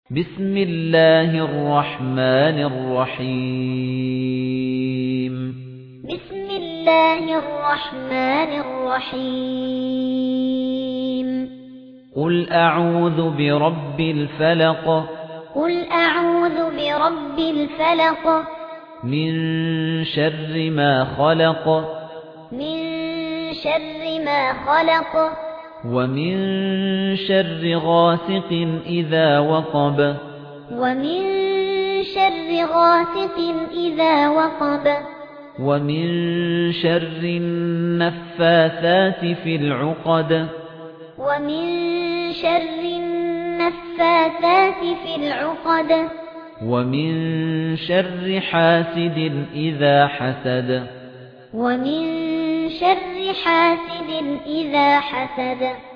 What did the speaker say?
بسم الله الرحمن الرحيم بسم الله الرحمن الرحيم قل أعوذ برب الفلق قل أعوذ برب الفلق من شر ما خلق من شر ما خلق ومن شر غاسق إذا وقب ومن شر غاسق إذا وقب ومن شر النفاثات في العقد ومن شر النفاثات في العقد ومن شر حاسد إذا حسد ومن شر حاسد إذا حسد